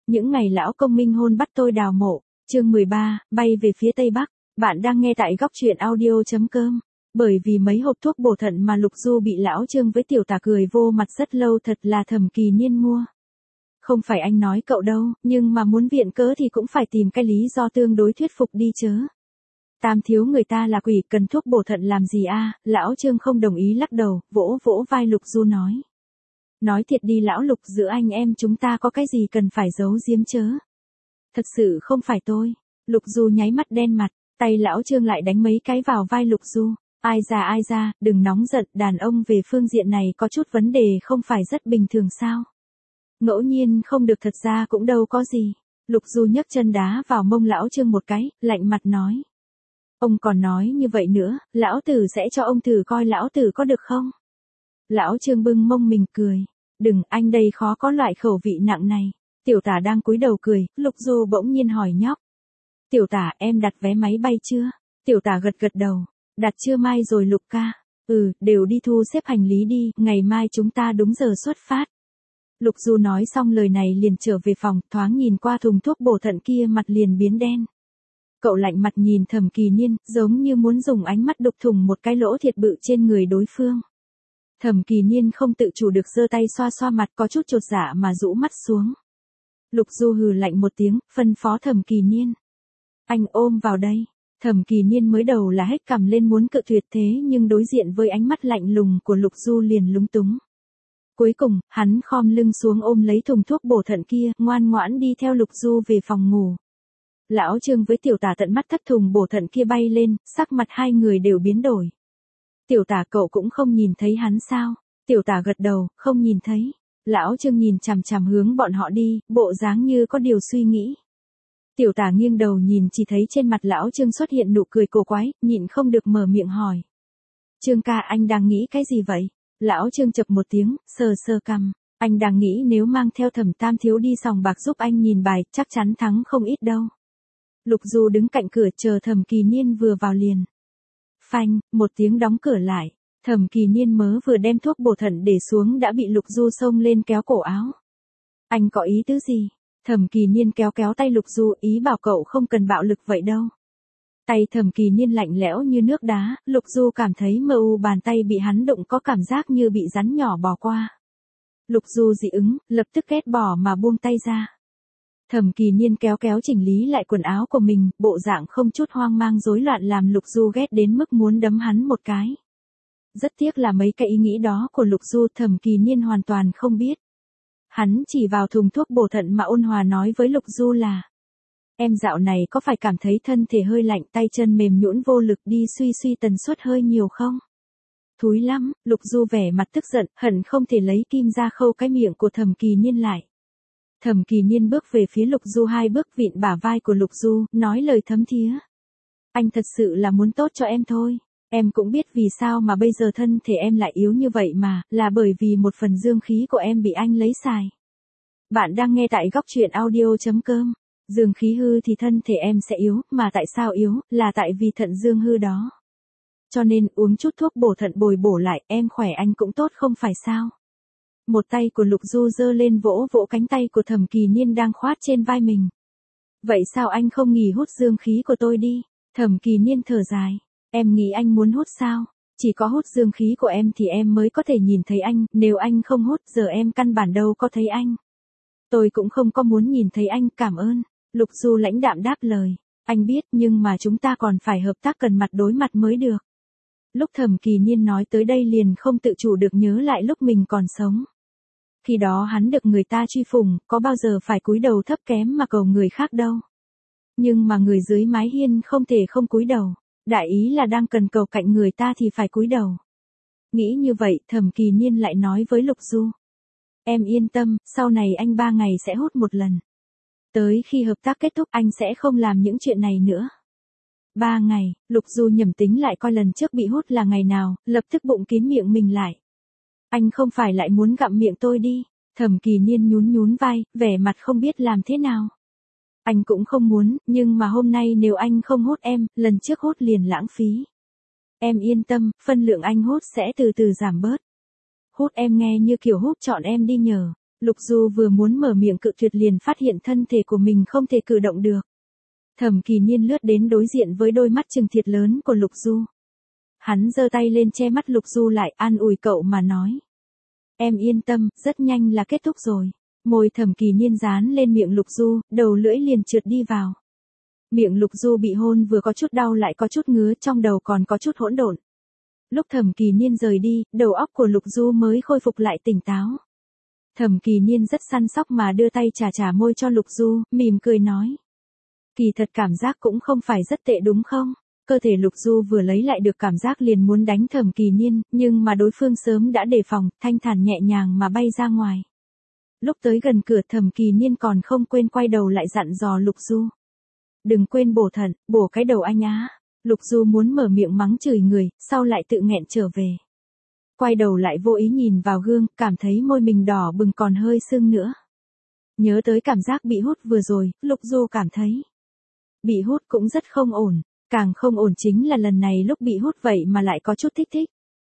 Những ngày lão công minh hôn bắt tôi đào mộ, chương 13, bay về phía Tây Bắc. Bạn đang nghe tại góc truyện audio.com. Bởi vì mấy hộp thuốc bổ thận mà Lục Du bị lão Trương với Tiểu Tả cười vô mặt rất lâu thật là Thẩm Kỳ Niên mua. Không phải anh nói cậu đâu, nhưng mà muốn viện cớ thì cũng phải tìm cái lý do tương đối thuyết phục đi chớ. Tam thiếu người ta là quỷ, cần thuốc bổ thận làm gì a? Lão Trương không đồng ý lắc đầu, vỗ vỗ vai Lục Du nói. Nói thiệt đi lão Lục, giữa anh em chúng ta có cái gì cần phải giấu giếm chớ. Thật sự không phải tôi. Lục Du nháy mắt đen mặt, tay lão Trương lại đánh mấy cái vào vai Lục Du. Ai ra, đừng nóng giận, đàn ông về phương diện này có chút vấn đề không phải rất bình thường sao. Ngẫu nhiên không được thật ra cũng đâu có gì. Lục Du nhấc chân đá vào mông lão Trương một cái, lạnh mặt nói. Ông còn nói như vậy nữa, lão tử sẽ cho ông thử coi lão tử có được không? Lão Trương bưng mông mình cười. Đừng, anh đây khó có loại khẩu vị nặng này. Tiểu Tả đang cúi đầu cười, Lục Du bỗng nhiên hỏi nhóc. Tiểu Tả, em đặt vé máy bay chưa? Tiểu Tả gật đầu. Đặt chưa mai rồi Lục ca? Đều đi thu xếp hành lý đi, ngày mai chúng ta đúng giờ xuất phát. Lục Du nói xong lời này liền trở về phòng, thoáng nhìn qua thùng thuốc bổ thận kia mặt liền biến đen. Cậu lạnh mặt nhìn Thẩm Kỳ Niên, giống như muốn dùng ánh mắt đục thủng một cái lỗ thiệt bự trên người đối phương. Thẩm Kỳ Niên không tự chủ được giơ tay xoa xoa mặt có chút chột dạ mà rũ mắt xuống. Lục Du hừ lạnh một tiếng, phân phó Thẩm Kỳ Niên. Anh ôm vào đây. Thẩm Kỳ Niên mới đầu là hét cằm lên muốn cự tuyệt thế nhưng đối diện với ánh mắt lạnh lùng của Lục Du liền lúng túng. Cuối cùng, hắn khom lưng xuống ôm lấy thùng thuốc bổ thận kia, ngoan ngoãn đi theo Lục Du về phòng ngủ. Lão Trương với Tiểu Tả tận mắt thất thùng bổ thận kia bay lên, sắc mặt hai người đều biến đổi. Tiểu Tả, cậu cũng không nhìn thấy hắn sao? Tiểu Tả gật đầu, không nhìn thấy. Lão Trương nhìn chằm chằm hướng bọn họ đi, bộ dáng như có điều suy nghĩ. Tiểu Tả nghiêng đầu nhìn chỉ thấy trên mặt lão Trương xuất hiện nụ cười cổ quái, nhịn không được mở miệng hỏi. Trương ca, anh đang nghĩ cái gì vậy? Lão Trương chập một tiếng, sờ cằm. Anh đang nghĩ nếu mang theo Thẩm Tam thiếu đi sòng bạc giúp anh nhìn bài, chắc chắn thắng không ít đâu. Lục Du đứng cạnh cửa chờ Thẩm Kỳ Niên vừa vào liền. Phanh, một tiếng đóng cửa lại. Thẩm Kỳ Niên vừa đem thuốc bổ thận để xuống đã bị Lục Du xông lên kéo cổ áo. Anh có ý tứ gì? Thẩm Kỳ Niên kéo tay Lục Du, ý bảo cậu không cần bạo lực vậy đâu. Tay Thẩm Kỳ Niên lạnh lẽo như nước đá, Lục Du cảm thấy bàn tay bị hắn đụng có cảm giác như bị rắn nhỏ bò qua. Lục Du dị ứng, lập tức ghét bỏ mà buông tay ra. Thẩm Kỳ Niên kéo chỉnh lý lại quần áo của mình, bộ dạng không chút hoang mang rối loạn làm Lục Du ghét đến mức muốn đấm hắn một cái. Rất tiếc là mấy cái ý nghĩ đó của Lục Du Thẩm Kỳ Niên hoàn toàn không biết. Hắn chỉ vào thùng thuốc bổ thận mà ôn hòa nói với Lục Du là. Em dạo này có phải cảm thấy thân thể hơi lạnh, tay chân mềm nhũn vô lực đi suy tần suất hơi nhiều không? Thúi lắm, Lục Du vẻ mặt tức giận, hận không thể lấy kim ra khâu cái miệng của Thẩm Kỳ Niên lại. Thẩm Kỳ Niên bước về phía Lục Du 2 bước vịn bả vai của Lục Du, nói lời thấm thía. Anh thật sự là muốn tốt cho em thôi. Em cũng biết vì sao mà bây giờ thân thể em lại yếu như vậy mà, là bởi vì một phần dương khí của em bị anh lấy xài. Bạn đang nghe tại góc truyện audio.com. Dương khí hư thì thân thể em sẽ yếu, mà tại sao yếu, là tại vì thận dương hư đó. Cho nên uống chút thuốc bổ thận bồi bổ lại, em khỏe anh cũng tốt không phải sao. Một tay của Lục Du giơ lên vỗ cánh tay của Thẩm Kỳ Niên đang khoát trên vai mình. Vậy sao anh không nghỉ hút dương khí của tôi đi? Thẩm Kỳ Niên thở dài. Em nghĩ anh muốn hút sao? Chỉ có hút dương khí của em thì em mới có thể nhìn thấy anh, nếu anh không hút giờ em căn bản đâu có thấy anh. Tôi cũng không có muốn nhìn thấy anh, cảm ơn. Lục Du lãnh đạm đáp lời. Anh biết nhưng mà chúng ta còn phải hợp tác cần mặt đối mặt mới được. Lúc Thẩm Kỳ Niên nói tới đây liền không tự chủ được nhớ lại lúc mình còn sống. Khi đó hắn được người ta truy phủng, có bao giờ phải cúi đầu thấp kém mà cầu người khác đâu. Nhưng mà người dưới mái hiên không thể không cúi đầu. Đại ý là đang cần cầu cạnh người ta thì phải cúi đầu. Nghĩ như vậy, Thẩm Kỳ Niên lại nói với Lục Du. Em yên tâm, sau này anh 3 ngày sẽ hút một lần. Tới khi hợp tác kết thúc anh sẽ không làm những chuyện này nữa. 3 ngày, Lục Du nhẩm tính lại coi lần trước bị hút là ngày nào, lập tức bụng kín miệng mình lại. Anh không phải lại muốn gặm miệng tôi đi. Thẩm Kỳ Niên nhún vai, vẻ mặt không biết làm thế nào. Anh cũng không muốn, nhưng mà hôm nay nếu anh không hút em, lần trước hút liền lãng phí. Em yên tâm, phân lượng anh hút sẽ từ từ giảm bớt. Hút em nghe như kiểu hút chọn em đi nhờ. Lục Du vừa muốn mở miệng cự tuyệt liền phát hiện thân thể của mình không thể cử động được. Thẩm Kỳ Niên lướt đến đối diện với đôi mắt trừng thiệt lớn của Lục Du. Hắn giơ tay lên che mắt Lục Du lại, an ủi cậu mà nói. Em yên tâm, rất nhanh là kết thúc rồi. Môi Thẩm Kỳ Niên dán lên miệng Lục Du, đầu lưỡi liền trượt đi vào. Miệng Lục Du bị hôn vừa có chút đau lại có chút ngứa, trong đầu còn có chút hỗn độn. Lúc Thẩm Kỳ Niên rời đi, đầu óc của Lục Du mới khôi phục lại tỉnh táo. Thẩm Kỳ Niên rất săn sóc mà đưa tay chà môi cho Lục Du, mỉm cười nói. Kỳ thật cảm giác cũng không phải rất tệ đúng không? Cơ thể Lục Du vừa lấy lại được cảm giác liền muốn đánh Thẩm Kỳ Niên, nhưng mà đối phương sớm đã đề phòng, thanh thản nhẹ nhàng mà bay ra ngoài. Lúc tới gần cửa Thẩm Kỳ Niên còn không quên quay đầu lại dặn dò Lục Du. Đừng quên bổ thận, bổ cái đầu anh á. Lục Du muốn mở miệng mắng chửi người, sau lại tự nghẹn trở về. Quay đầu lại vô ý nhìn vào gương, cảm thấy môi mình đỏ bừng còn hơi sưng nữa. Nhớ tới cảm giác bị hút vừa rồi, Lục Du cảm thấy. Bị hút cũng rất không ổn, càng không ổn chính là lần này lúc bị hút vậy mà lại có chút thích.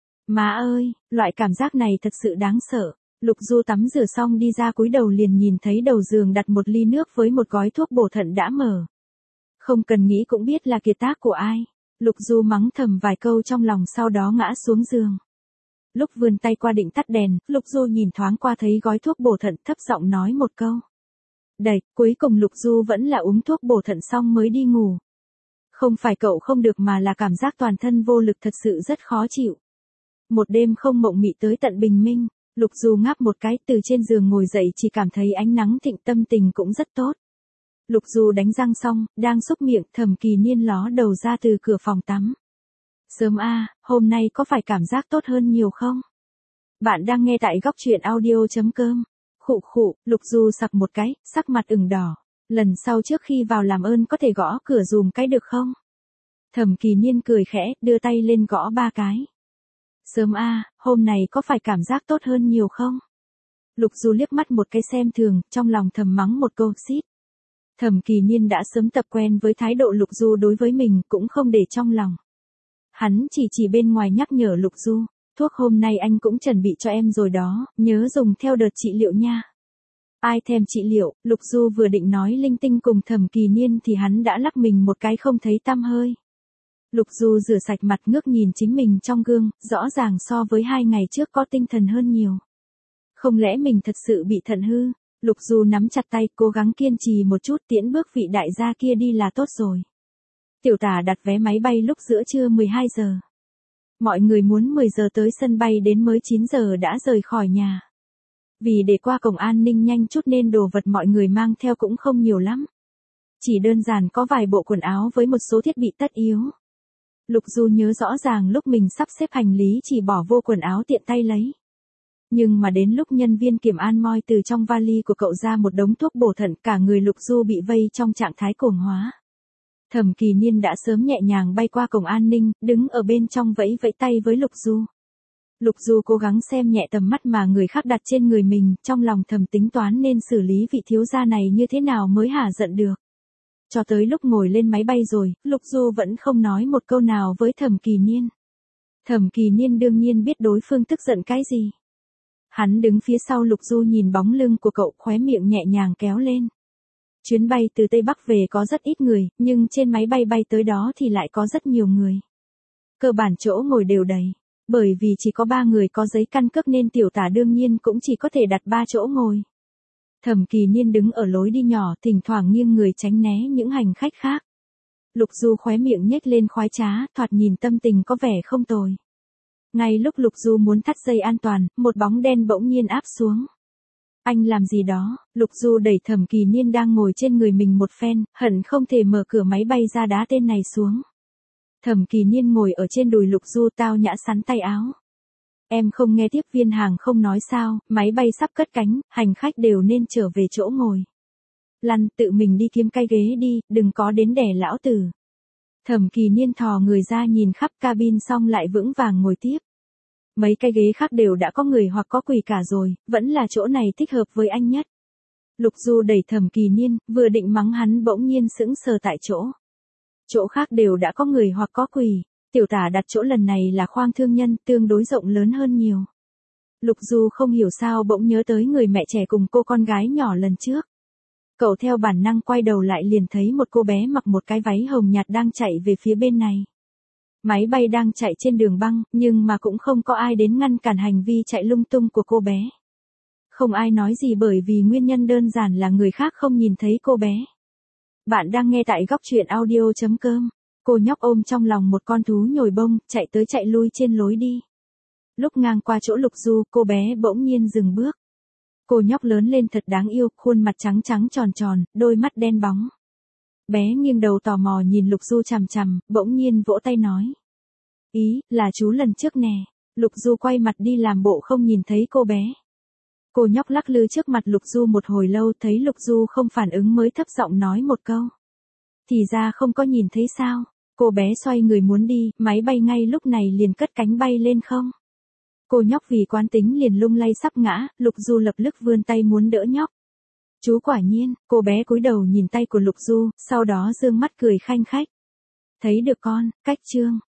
Má ơi, loại cảm giác này thật sự đáng sợ. Lục Du tắm rửa xong đi ra cúi đầu liền nhìn thấy đầu giường đặt một ly nước với một gói thuốc bổ thận đã mở. Không cần nghĩ cũng biết là kiệt tác của ai. Lục Du mắng thầm vài câu trong lòng sau đó ngã xuống giường. Lúc vươn tay qua định tắt đèn, Lục Du nhìn thoáng qua thấy gói thuốc bổ thận thấp giọng nói một câu. Đẩy, cuối cùng Lục Du vẫn là uống thuốc bổ thận xong mới đi ngủ. Không phải cậu không được mà là cảm giác toàn thân vô lực thật sự rất khó chịu. Một đêm không mộng mị tới tận bình minh, Lục Du ngáp một cái từ trên giường ngồi dậy chỉ cảm thấy ánh nắng thịnh tâm tình cũng rất tốt. Lục Du đánh răng xong, đang xúc miệng Thẩm Kỳ Niên ló đầu ra từ cửa phòng tắm. Sớm a, hôm nay có phải cảm giác tốt hơn nhiều không? Bạn đang nghe tại góc truyện audio.com. Khụ khụ, Lục Du sặc một cái, sắc mặt ửng đỏ. Lần sau trước khi vào làm ơn có thể gõ cửa dùm cái được không? Thẩm Kỳ Niên cười khẽ, đưa tay lên gõ 3 cái. Sớm a, hôm này có phải cảm giác tốt hơn nhiều không? Lục Du liếc mắt một cái xem thường, trong lòng thầm mắng một câu xít. Thẩm Kỳ Niên đã sớm tập quen với thái độ Lục Du đối với mình, cũng không để trong lòng. Hắn chỉ bên ngoài nhắc nhở Lục Du, thuốc hôm nay anh cũng chuẩn bị cho em rồi đó, nhớ dùng theo đợt trị liệu nha. Ai thèm trị liệu, Lục Du vừa định nói linh tinh cùng Thẩm Kỳ Niên thì hắn đã lắc mình một cái không thấy tăm hơi. Lục Du rửa sạch mặt ngước nhìn chính mình trong gương, rõ ràng so với 2 ngày trước có tinh thần hơn nhiều. Không lẽ mình thật sự bị thận hư? Lục Du nắm chặt tay, cố gắng kiên trì một chút, tiễn bước vị đại gia kia đi là tốt rồi. Tiểu Tả đặt vé máy bay lúc giữa trưa 12 giờ. Mọi người muốn 10 giờ tới sân bay đến mới 9 giờ đã rời khỏi nhà. Vì để qua cổng an ninh nhanh chút nên đồ vật mọi người mang theo cũng không nhiều lắm. Chỉ đơn giản có vài bộ quần áo với một số thiết bị tất yếu. Lục Du nhớ rõ ràng lúc mình sắp xếp hành lý chỉ bỏ vô quần áo tiện tay lấy. Nhưng mà đến lúc nhân viên kiểm an moi từ trong vali của cậu ra một đống thuốc bổ thận, cả người Lục Du bị vây trong trạng thái cuồng hóa. Thẩm Kỳ Niên đã sớm nhẹ nhàng bay qua cổng an ninh, đứng ở bên trong vẫy vẫy tay với Lục Du. Lục Du cố gắng xem nhẹ tầm mắt mà người khác đặt trên người mình, trong lòng thầm tính toán nên xử lý vị thiếu gia này như thế nào mới hả giận được. Cho tới lúc ngồi lên máy bay rồi, Lục Du vẫn không nói một câu nào với Thẩm Kỳ Niên. Thẩm Kỳ Niên đương nhiên biết đối phương tức giận cái gì. Hắn đứng phía sau Lục Du nhìn bóng lưng của cậu, khóe miệng nhẹ nhàng kéo lên. Chuyến bay từ Tây Bắc về có rất ít người, nhưng trên máy bay bay tới đó thì lại có rất nhiều người. Cơ bản chỗ ngồi đều đầy. Bởi vì chỉ có 3 người có giấy căn cước nên Tiểu Tả đương nhiên cũng chỉ có thể đặt 3 chỗ ngồi. Thẩm Kỳ Niên đứng ở lối đi nhỏ, thỉnh thoảng nghiêng người tránh né những hành khách khác. Lục Du khóe miệng nhếch lên khoái trá, thoạt nhìn tâm tình có vẻ không tồi. Ngay lúc Lục Du muốn thắt dây an toàn, một bóng đen bỗng nhiên áp xuống. Anh làm gì đó? Lục Du đẩy Thẩm Kỳ Niên đang ngồi trên người mình một phen, hận không thể mở cửa máy bay ra đá tên này xuống. Thẩm Kỳ Niên ngồi ở trên đùi Lục Du tao nhã sắn tay áo. Em không nghe tiếp viên hàng không nói sao, máy bay sắp cất cánh, hành khách đều nên trở về chỗ ngồi. Lăn, tự mình đi kiếm cái ghế đi, đừng có đến đẻ lão tử. Thẩm Kỳ Niên thò người ra nhìn khắp cabin xong lại vững vàng ngồi tiếp. Mấy cái ghế khác đều đã có người hoặc có quỷ cả rồi, vẫn là chỗ này thích hợp với anh nhất. Lục Du đẩy Thẩm Kỳ Niên, vừa định mắng hắn bỗng nhiên sững sờ tại chỗ. Chỗ khác đều đã có người hoặc có quỷ. Tiểu Tả đặt chỗ lần này là khoang thương nhân, tương đối rộng lớn hơn nhiều. Lục Du không hiểu sao bỗng nhớ tới người mẹ trẻ cùng cô con gái nhỏ lần trước. Cậu theo bản năng quay đầu lại liền thấy một cô bé mặc một cái váy hồng nhạt đang chạy về phía bên này. Máy bay đang chạy trên đường băng, nhưng mà cũng không có ai đến ngăn cản hành vi chạy lung tung của cô bé. Không ai nói gì bởi vì nguyên nhân đơn giản là người khác không nhìn thấy cô bé. Bạn đang nghe tại góc truyện audio.com. Cô nhóc ôm trong lòng một con thú nhồi bông, chạy tới chạy lui trên lối đi. Lúc ngang qua chỗ Lục Du, cô bé bỗng nhiên dừng bước. Cô nhóc lớn lên thật đáng yêu, khuôn mặt trắng trắng tròn tròn, đôi mắt đen bóng. Bé nghiêng đầu tò mò nhìn Lục Du chằm chằm, bỗng nhiên vỗ tay nói. Ý, là chú lần trước nè. Lục Du quay mặt đi làm bộ không nhìn thấy cô bé. Cô nhóc lắc lư trước mặt Lục Du một hồi lâu, thấy Lục Du không phản ứng mới thấp giọng nói một câu. Thì ra không có nhìn thấy sao. Cô bé xoay người muốn đi, máy bay ngay lúc này liền cất cánh bay lên không. Cô nhóc vì quán tính liền lung lay sắp ngã, Lục Du lập tức vươn tay muốn đỡ nhóc. Chú quả nhiên, cô bé cúi đầu nhìn tay của Lục Du, sau đó dương mắt cười khanh khách. Thấy được con, cách Trương,